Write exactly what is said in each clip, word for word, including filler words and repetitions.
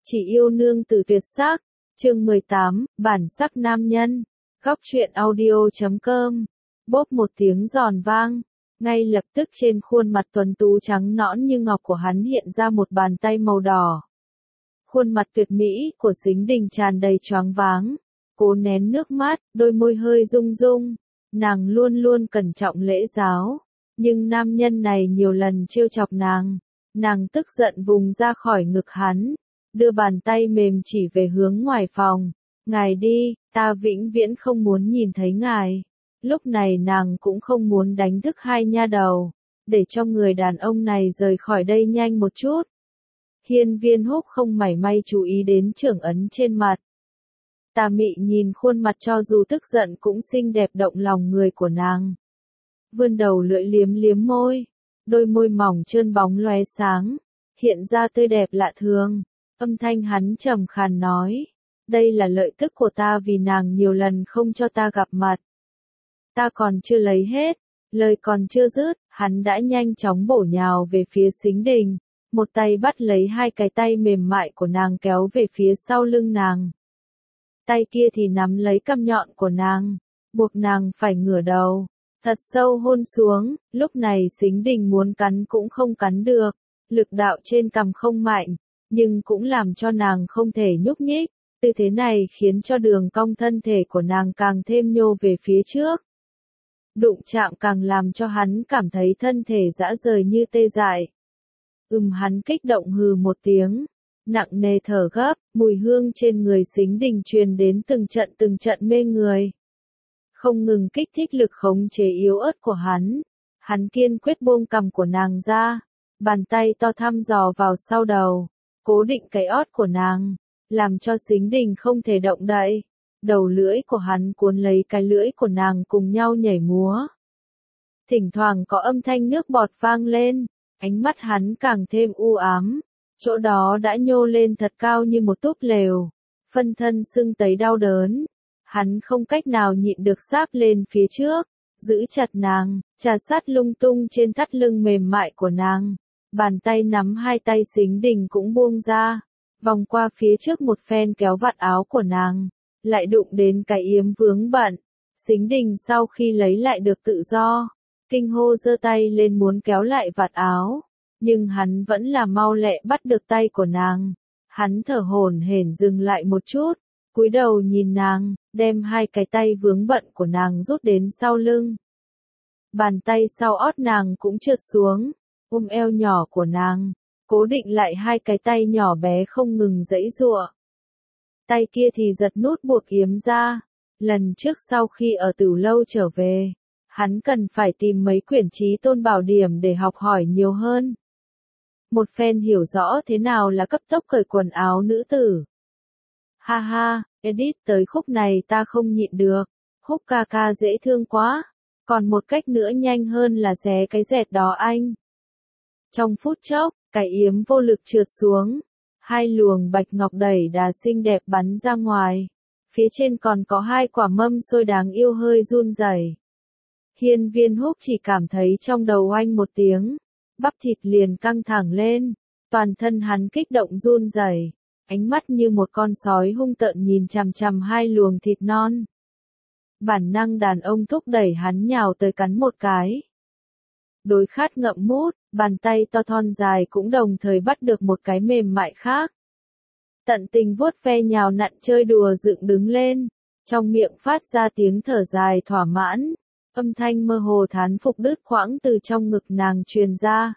Chỉ yêu nương tử tuyệt sắc, chương mười tám, bản sắc nam nhân, góc truyện audio chấm com, bốp một tiếng giòn vang, ngay lập tức trên khuôn mặt tuấn tú trắng nõn như ngọc của hắn hiện ra một bàn tay màu đỏ. Khuôn mặt tuyệt mỹ của Sính Đình tràn đầy choáng váng, cố nén nước mắt, đôi môi hơi rung rung, nàng luôn luôn cẩn trọng lễ giáo, nhưng nam nhân này nhiều lần trêu chọc nàng, nàng tức giận vùng ra khỏi ngực hắn. Đưa bàn tay mềm chỉ về hướng ngoài phòng. Ngài đi, ta vĩnh viễn không muốn nhìn thấy ngài. Lúc này nàng cũng không muốn đánh thức hai nha đầu. Để cho người đàn ông này rời khỏi đây nhanh một chút. Hiên Viên Húc không mảy may chú ý đến trưởng ấn trên mặt. Tà Mị nhìn khuôn mặt cho dù tức giận cũng xinh đẹp động lòng người của nàng. Vươn đầu lưỡi liếm liếm môi. Đôi môi mỏng trơn bóng lóe sáng. Hiện ra tươi đẹp lạ thường. Âm thanh hắn trầm khàn nói, đây là lợi tức của ta vì nàng nhiều lần không cho ta gặp mặt. Ta còn chưa lấy hết, lời còn chưa dứt, hắn đã nhanh chóng bổ nhào về phía Sính Đình, một tay bắt lấy hai cái tay mềm mại của nàng kéo về phía sau lưng nàng. Tay kia thì nắm lấy cằm nhọn của nàng, buộc nàng phải ngửa đầu, thật sâu hôn xuống, lúc này Sính Đình muốn cắn cũng không cắn được, lực đạo trên cằm không mạnh. Nhưng cũng làm cho nàng không thể nhúc nhích, tư thế này khiến cho đường cong thân thể của nàng càng thêm nhô về phía trước. Đụng chạm càng làm cho hắn cảm thấy thân thể dã rời như tê dại. Ừm hắn kích động hừ một tiếng, nặng nề thở gấp, mùi hương trên người Sính Đình truyền đến từng trận từng trận mê người. Không ngừng kích thích lực khống chế yếu ớt của hắn, hắn kiên quyết buông cằm của nàng ra, bàn tay to thăm dò vào sau đầu. Cố định cái ót của nàng, làm cho Sính Đình không thể động đậy. Đầu lưỡi của hắn cuốn lấy cái lưỡi của nàng cùng nhau nhảy múa. Thỉnh thoảng có âm thanh nước bọt vang lên, ánh mắt hắn càng thêm u ám. Chỗ đó đã nhô lên thật cao như một túp lều, phân thân sưng tấy đau đớn. Hắn không cách nào nhịn được sáp lên phía trước, giữ chặt nàng, trà sát lung tung trên thắt lưng mềm mại của nàng. Bàn tay nắm hai tay Sính Đình cũng buông ra, vòng qua phía trước một phen kéo vạt áo của nàng, lại đụng đến cái yếm vướng bận. Sính Đình sau khi lấy lại được tự do, kinh hô giơ tay lên muốn kéo lại vạt áo, nhưng hắn vẫn là mau lẹ bắt được tay của nàng. Hắn thở hổn hển dừng lại một chút, cúi đầu nhìn nàng, đem hai cái tay vướng bận của nàng rút đến sau lưng. Bàn tay sau ót nàng cũng trượt xuống. Ôm eo nhỏ của nàng, cố định lại hai cái tay nhỏ bé không ngừng giãy giụa. Tay kia thì giật nút buộc yếm ra. Lần trước sau khi ở Tử Lâu trở về, hắn cần phải tìm mấy quyển Chí Tôn Bảo Điển để học hỏi nhiều hơn. Một phen hiểu rõ thế nào là cấp tốc cởi quần áo nữ tử. Ha ha, edit tới khúc này ta không nhịn được, Húc ca ca dễ thương quá, còn một cách nữa nhanh hơn là xé cái dẹt đó anh. Trong phút chốc, cái yếm vô lực trượt xuống, hai luồng bạch ngọc đẩy đà xinh đẹp bắn ra ngoài, phía trên còn có hai quả mâm xôi đáng yêu hơi run rẩy. Hiên Viên Húc chỉ cảm thấy trong đầu oanh một tiếng, bắp thịt liền căng thẳng lên, toàn thân hắn kích động run rẩy, ánh mắt như một con sói hung tợn nhìn chằm chằm hai luồng thịt non. Bản năng đàn ông thúc đẩy hắn nhào tới cắn một cái. Đối khát ngậm mút, bàn tay to thon dài cũng đồng thời bắt được một cái mềm mại khác. Tận tình vuốt ve nhào nặn chơi đùa dựng đứng lên, trong miệng phát ra tiếng thở dài thỏa mãn, âm thanh mơ hồ thán phục đứt quãng từ trong ngực nàng truyền ra.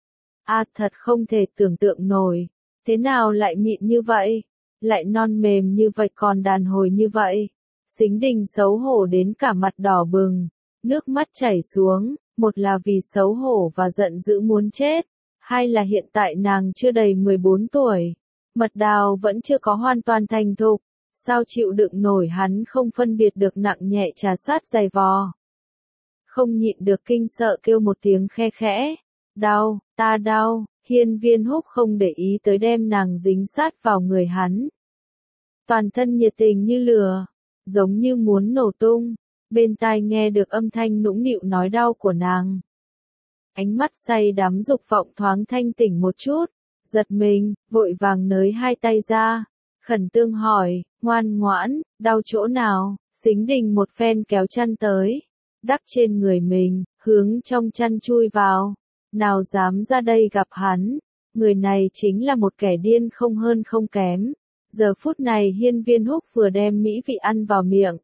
A thật không thể tưởng tượng nổi, thế nào lại mịn như vậy, lại non mềm như vậy còn đàn hồi như vậy. Sính Đình xấu hổ đến cả mặt đỏ bừng, nước mắt chảy xuống. Một là vì xấu hổ và giận dữ muốn chết, hai là hiện tại nàng chưa đầy mười bốn tuổi, mật đào vẫn chưa có hoàn toàn thành thục, sao chịu đựng nổi hắn không phân biệt được nặng nhẹ trà sát giày vò. Không nhịn được kinh sợ kêu một tiếng khe khẽ, đau, ta đau, Hiên Viên Húc không để ý tới đem nàng dính sát vào người hắn. Toàn thân nhiệt tình như lửa, giống như muốn nổ tung. Bên tai nghe được âm thanh nũng nịu nói đau của nàng. Ánh mắt say đắm dục vọng thoáng thanh tỉnh một chút, giật mình, vội vàng nới hai tay ra, khẩn tương hỏi, ngoan ngoãn, đau chỗ nào? Sính Đình một phen kéo chăn tới, đắp trên người mình, hướng trong chăn chui vào, nào dám ra đây gặp hắn, người này chính là một kẻ điên không hơn không kém. Giờ phút này Hiên Viên Húc vừa đem mỹ vị ăn vào miệng,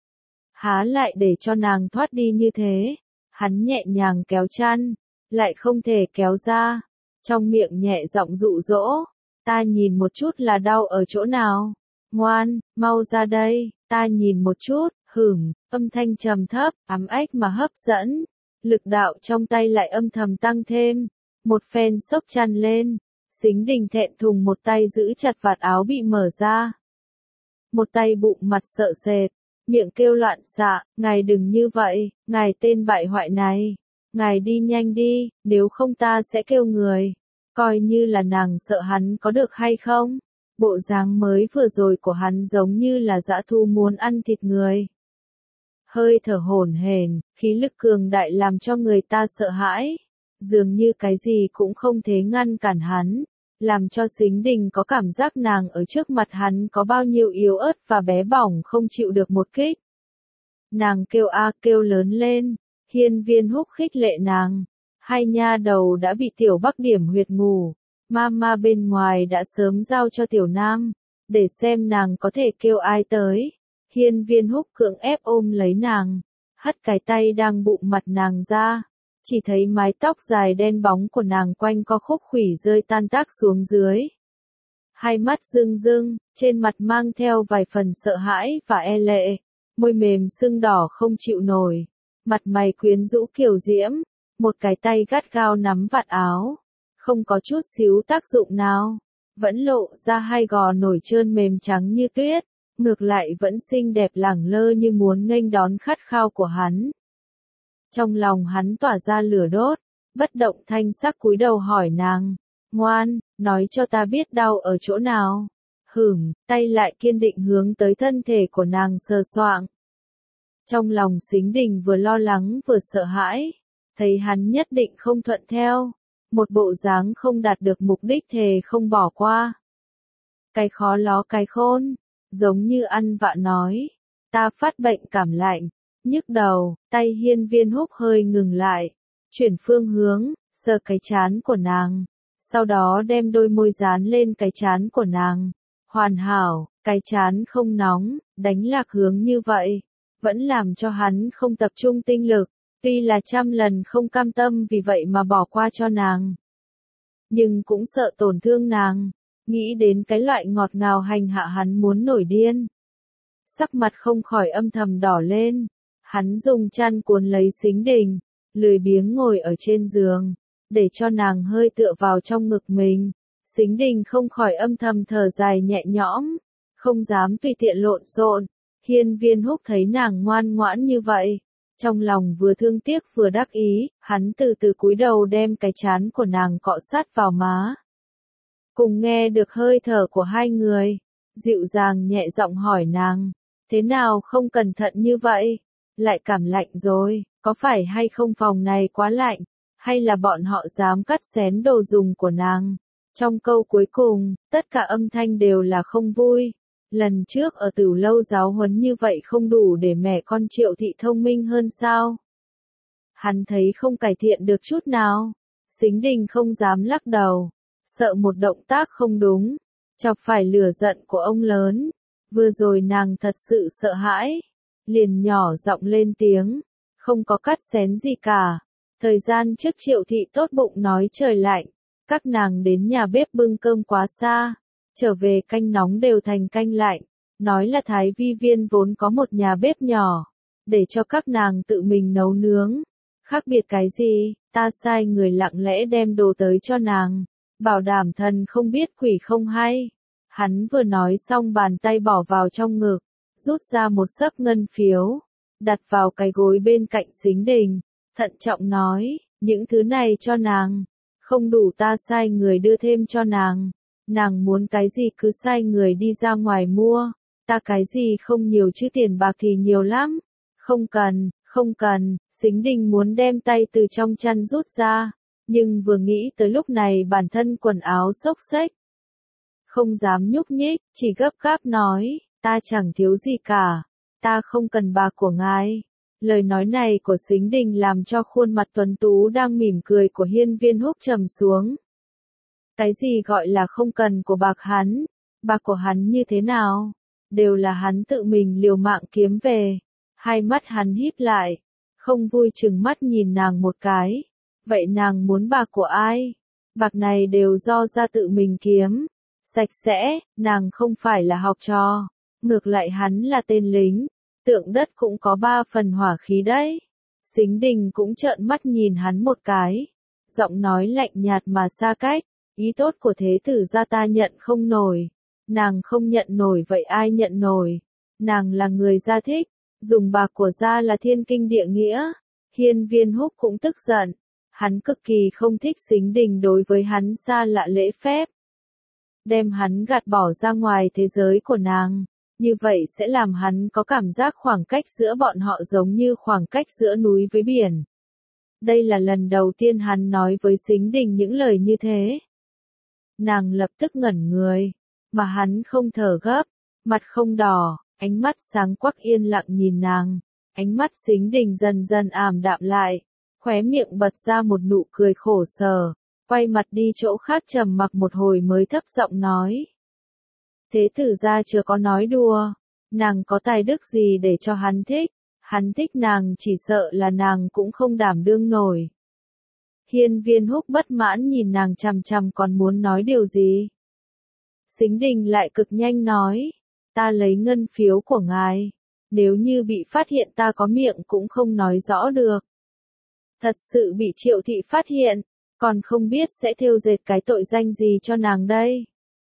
há lại để cho nàng thoát đi như thế, hắn nhẹ nhàng kéo chăn, lại không thể kéo ra, trong miệng nhẹ giọng dụ dỗ, ta nhìn một chút là đau ở chỗ nào, ngoan, mau ra đây, ta nhìn một chút, hửm, âm thanh trầm thấp, ấm ách mà hấp dẫn, lực đạo trong tay lại âm thầm tăng thêm, một phen xốc chăn lên, Sính Đình thẹn thùng một tay giữ chặt vạt áo bị mở ra, một tay bụng mặt sợ sệt, miệng kêu loạn xạ, ngài đừng như vậy, ngài tên bại hoại này, ngài đi nhanh đi, nếu không ta sẽ kêu người, coi như là nàng sợ hắn có được hay không, bộ dáng mới vừa rồi của hắn giống như là dã thú muốn ăn thịt người. Hơi thở hổn hển, khí lực cường đại làm cho người ta sợ hãi, dường như cái gì cũng không thể ngăn cản hắn, làm cho Sính Đình có cảm giác nàng ở trước mặt hắn có bao nhiêu yếu ớt và bé bỏng không chịu được một kích. Nàng kêu a kêu lớn lên, Hiên Viên Húc khích lệ nàng, hai nha đầu đã bị Tiểu Bắc điểm huyệt ngủ, mama bên ngoài đã sớm giao cho Tiểu Nam, để xem nàng có thể kêu ai tới. Hiên Viên Húc cưỡng ép ôm lấy nàng, hất cái tay đang bụng mặt nàng ra, chỉ thấy mái tóc dài đen bóng của nàng quanh co khúc khuỷu rơi tan tác xuống dưới. Hai mắt rưng rưng, trên mặt mang theo vài phần sợ hãi và e lệ, môi mềm sưng đỏ không chịu nổi, mặt mày quyến rũ kiều diễm, một cái tay gắt gao nắm vạt áo, không có chút xíu tác dụng nào, vẫn lộ ra hai gò nổi trơn mềm trắng như tuyết, ngược lại vẫn xinh đẹp lẳng lơ như muốn nghênh đón khát khao của hắn. Trong lòng hắn tỏa ra lửa đốt, bất động thanh sắc cúi đầu hỏi nàng, ngoan, nói cho ta biết đau ở chỗ nào. Hửm, tay lại kiên định hướng tới thân thể của nàng sờ soạng. Trong lòng Sính Đình vừa lo lắng vừa sợ hãi, thấy hắn nhất định không thuận theo, một bộ dáng không đạt được mục đích thề không bỏ qua. Cái khó ló cái khôn, giống như ăn vạ nói, ta phát bệnh cảm lạnh, nhức đầu, tay Hiên Viên Húc hơi ngừng lại, chuyển phương hướng, sờ cái trán của nàng, sau đó đem đôi môi dán lên cái trán của nàng, hoàn hảo, cái trán không nóng, đánh lạc hướng như vậy, vẫn làm cho hắn không tập trung tinh lực, tuy là trăm lần không cam tâm vì vậy mà bỏ qua cho nàng, nhưng cũng sợ tổn thương nàng, nghĩ đến cái loại ngọt ngào hành hạ hắn muốn nổi điên. Sắc mặt không khỏi âm thầm đỏ lên, hắn dùng chăn cuốn lấy Sính Đình, lười biếng ngồi ở trên giường, để cho nàng hơi tựa vào trong ngực mình. Sính Đình không khỏi âm thầm thở dài nhẹ nhõm, không dám tùy tiện lộn xộn. Hiên Viên Húc thấy nàng ngoan ngoãn như vậy, trong lòng vừa thương tiếc vừa đắc ý, hắn từ từ cúi đầu đem cái trán của nàng cọ sát vào má. Cùng nghe được hơi thở của hai người, dịu dàng nhẹ giọng hỏi nàng, thế nào không cẩn thận như vậy, lại cảm lạnh rồi, có phải hay không phòng này quá lạnh, hay là bọn họ dám cắt xén đồ dùng của nàng. Trong câu cuối cùng, tất cả âm thanh đều là không vui. Lần trước ở Tửu Lâu giáo huấn như vậy không đủ để mẹ con Triệu Thị thông minh hơn sao? Hắn thấy không cải thiện được chút nào. Sính Đình không dám lắc đầu, sợ một động tác không đúng, chọc phải lửa giận của ông lớn. Vừa rồi nàng thật sự sợ hãi, liền nhỏ giọng lên tiếng, không có cắt xén gì cả. Thời gian trước Triệu Thị tốt bụng nói trời lạnh, các nàng đến nhà bếp bưng cơm quá xa, trở về canh nóng đều thành canh lạnh, nói là Thái Vi Viên vốn có một nhà bếp nhỏ, để cho các nàng tự mình nấu nướng. Khác biệt cái gì, ta sai người lặng lẽ đem đồ tới cho nàng, bảo đảm thần không biết quỷ không hay. Hắn vừa nói xong bàn tay bỏ vào trong ngực, rút ra một xấp ngân phiếu, đặt vào cái gối bên cạnh Sính Đình, thận trọng nói, những thứ này cho nàng, không đủ ta sai người đưa thêm cho nàng, nàng muốn cái gì cứ sai người đi ra ngoài mua, ta cái gì không nhiều chứ tiền bạc thì nhiều lắm, không cần, không cần. Sính Đình muốn đem tay từ trong chăn rút ra, Nhưng vừa nghĩ tới lúc này bản thân quần áo xốc xếch, không dám nhúc nhích, chỉ gấp gáp nói, ta chẳng thiếu gì cả, ta không cần bạc của ngài. Lời nói này của Sính Đình làm cho khuôn mặt tuấn tú đang mỉm cười của Hiên Viên Húc trầm xuống. Cái gì gọi là không cần của bạc hắn, bạc của hắn như thế nào, đều là hắn tự mình liều mạng kiếm về. Hai mắt hắn híp lại, không vui chừng mắt nhìn nàng một cái. Vậy nàng muốn bạc của ai? Bạc này đều do ra tự mình kiếm. Sạch sẽ, nàng không phải là học trò. Ngược lại hắn là tên lính. Tượng đất cũng có ba phần hỏa khí đấy. Sính Đình cũng trợn mắt nhìn hắn một cái. Giọng nói lạnh nhạt mà xa cách. Ý tốt của thế tử gia ta nhận không nổi. Nàng không nhận nổi vậy ai nhận nổi? Nàng là người gia thích. Dùng bạc của gia là thiên kinh địa nghĩa. Hiên Viên Húc cũng tức giận. Hắn cực kỳ không thích Sính Đình đối với hắn xa lạ lễ phép. Đem hắn gạt bỏ ra ngoài thế giới của nàng. Như vậy sẽ làm hắn có cảm giác khoảng cách giữa bọn họ giống như khoảng cách giữa núi với biển. Đây là lần đầu tiên hắn nói với Sính Đình những lời như thế. Nàng lập tức ngẩn người, mà hắn không thở gấp, mặt không đỏ, ánh mắt sáng quắc yên lặng nhìn nàng. Ánh mắt Sính Đình dần dần ảm đạm lại, khóe miệng bật ra một nụ cười khổ sở, quay mặt đi chỗ khác trầm mặc một hồi mới thấp giọng nói. Thế tử gia chưa có nói đùa, nàng có tài đức gì để cho hắn thích, hắn thích nàng chỉ sợ là nàng cũng không đảm đương nổi. Hiên Viên Húc bất mãn nhìn nàng chằm chằm còn muốn nói điều gì. Sính Đình lại cực nhanh nói, ta lấy ngân phiếu của ngài, nếu như bị phát hiện ta có miệng cũng không nói rõ được. Thật sự bị Triệu thị phát hiện, còn không biết sẽ thêu dệt cái tội danh gì cho nàng đây.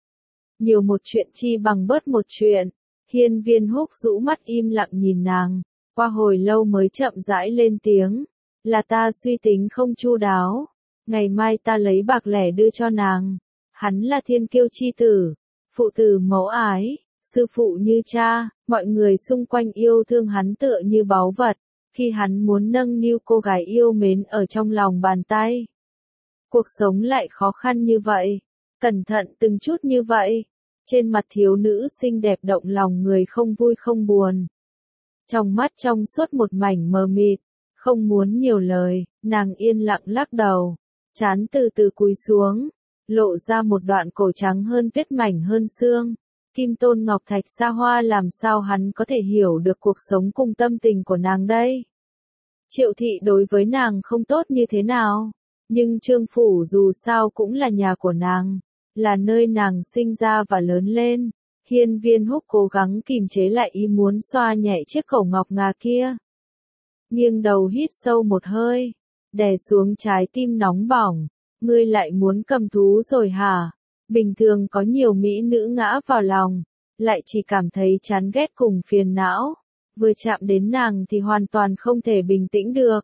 Nhiều một chuyện chi bằng bớt một chuyện. Hiên Viên Húc rũ mắt im lặng nhìn nàng, qua hồi lâu mới chậm rãi lên tiếng, là ta suy tính không chu đáo, ngày mai ta lấy bạc lẻ đưa cho nàng. Hắn là thiên kiêu chi tử, phụ tử mẫu ái, sư phụ như cha, mọi người xung quanh yêu thương hắn tựa như báu vật, khi hắn muốn nâng niu cô gái yêu mến ở trong lòng bàn tay. Cuộc sống lại khó khăn như vậy, cẩn thận từng chút như vậy. Trên mặt thiếu nữ xinh đẹp động lòng người không vui không buồn. Trong mắt trong suốt một mảnh mờ mịt, không muốn nhiều lời, nàng yên lặng lắc đầu, trán từ từ cúi xuống, lộ ra một đoạn cổ trắng hơn tuyết mảnh hơn xương. Kim tôn ngọc thạch xa hoa làm sao hắn có thể hiểu được cuộc sống cùng tâm tình của nàng đây. Triệu thị đối với nàng không tốt như thế nào, nhưng Trương phủ dù sao cũng là nhà của nàng, là nơi nàng sinh ra và lớn lên. Hiên Viên Húc cố gắng kìm chế lại ý muốn xoa nhẹ chiếc cổ ngọc ngà kia. Nghiêng đầu hít sâu một hơi, đè xuống trái tim nóng bỏng. Ngươi lại muốn cầm thú rồi hả? Bình thường có nhiều mỹ nữ ngã vào lòng, lại chỉ cảm thấy chán ghét cùng phiền não. Vừa chạm đến nàng thì hoàn toàn không thể bình tĩnh được.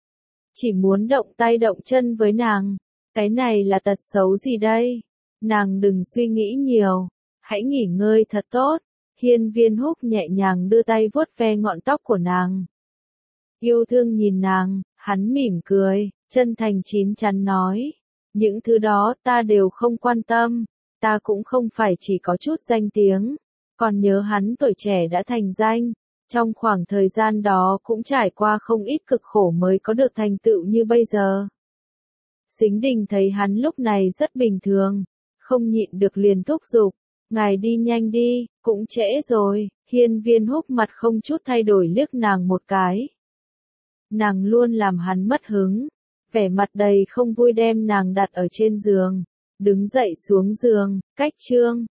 Chỉ muốn động tay động chân với nàng. Cái này là tật xấu gì đây? Nàng đừng suy nghĩ nhiều, hãy nghỉ ngơi thật tốt. Hiên Viên Húc nhẹ nhàng đưa tay vuốt ve ngọn tóc của nàng. Yêu thương nhìn nàng, hắn mỉm cười, chân thành chín chắn nói. Những thứ đó ta đều không quan tâm, ta cũng không phải chỉ có chút danh tiếng, còn nhớ hắn tuổi trẻ đã thành danh. Trong khoảng thời gian đó cũng trải qua không ít cực khổ mới có được thành tựu như bây giờ. Sính Đình thấy hắn lúc này rất bình thường, không nhịn được liền thúc giục, ngài đi nhanh đi, cũng trễ rồi. Hiên Viên Húc mặt không chút thay đổi liếc nàng một cái. Nàng luôn làm hắn mất hứng, vẻ mặt đầy không vui đem nàng đặt ở trên giường, đứng dậy xuống giường, cách chương.